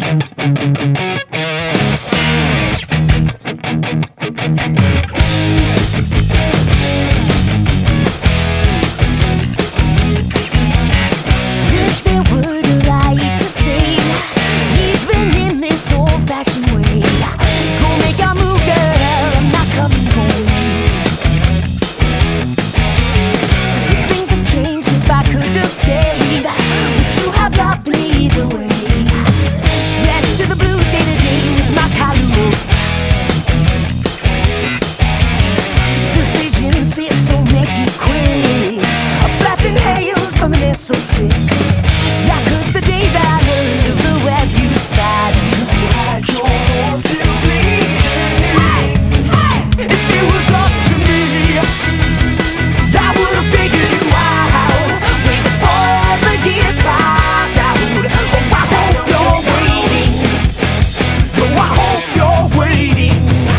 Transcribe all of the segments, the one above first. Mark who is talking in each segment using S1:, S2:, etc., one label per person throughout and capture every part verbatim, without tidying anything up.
S1: So sick, yeah, 'cause the day that I heard of the web you spied, you had your home to me. Hey, hey, if it was up to me, I would've figured you out way before the year clocked out. Oh, I hope you're waiting. Oh, I hope you're waiting.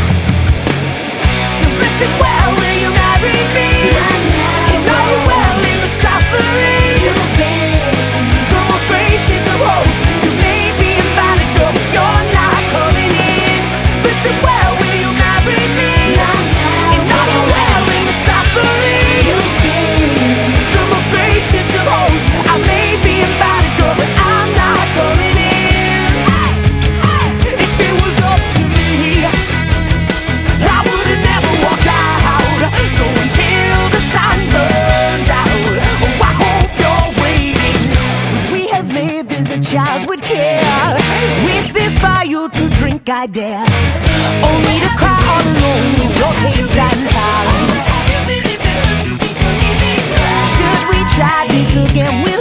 S1: Listen well, will you marry me? You know you well in the suffering. Child would care. With this fire to drink I dare, only to cry all alone with your taste and power. Should we try this again?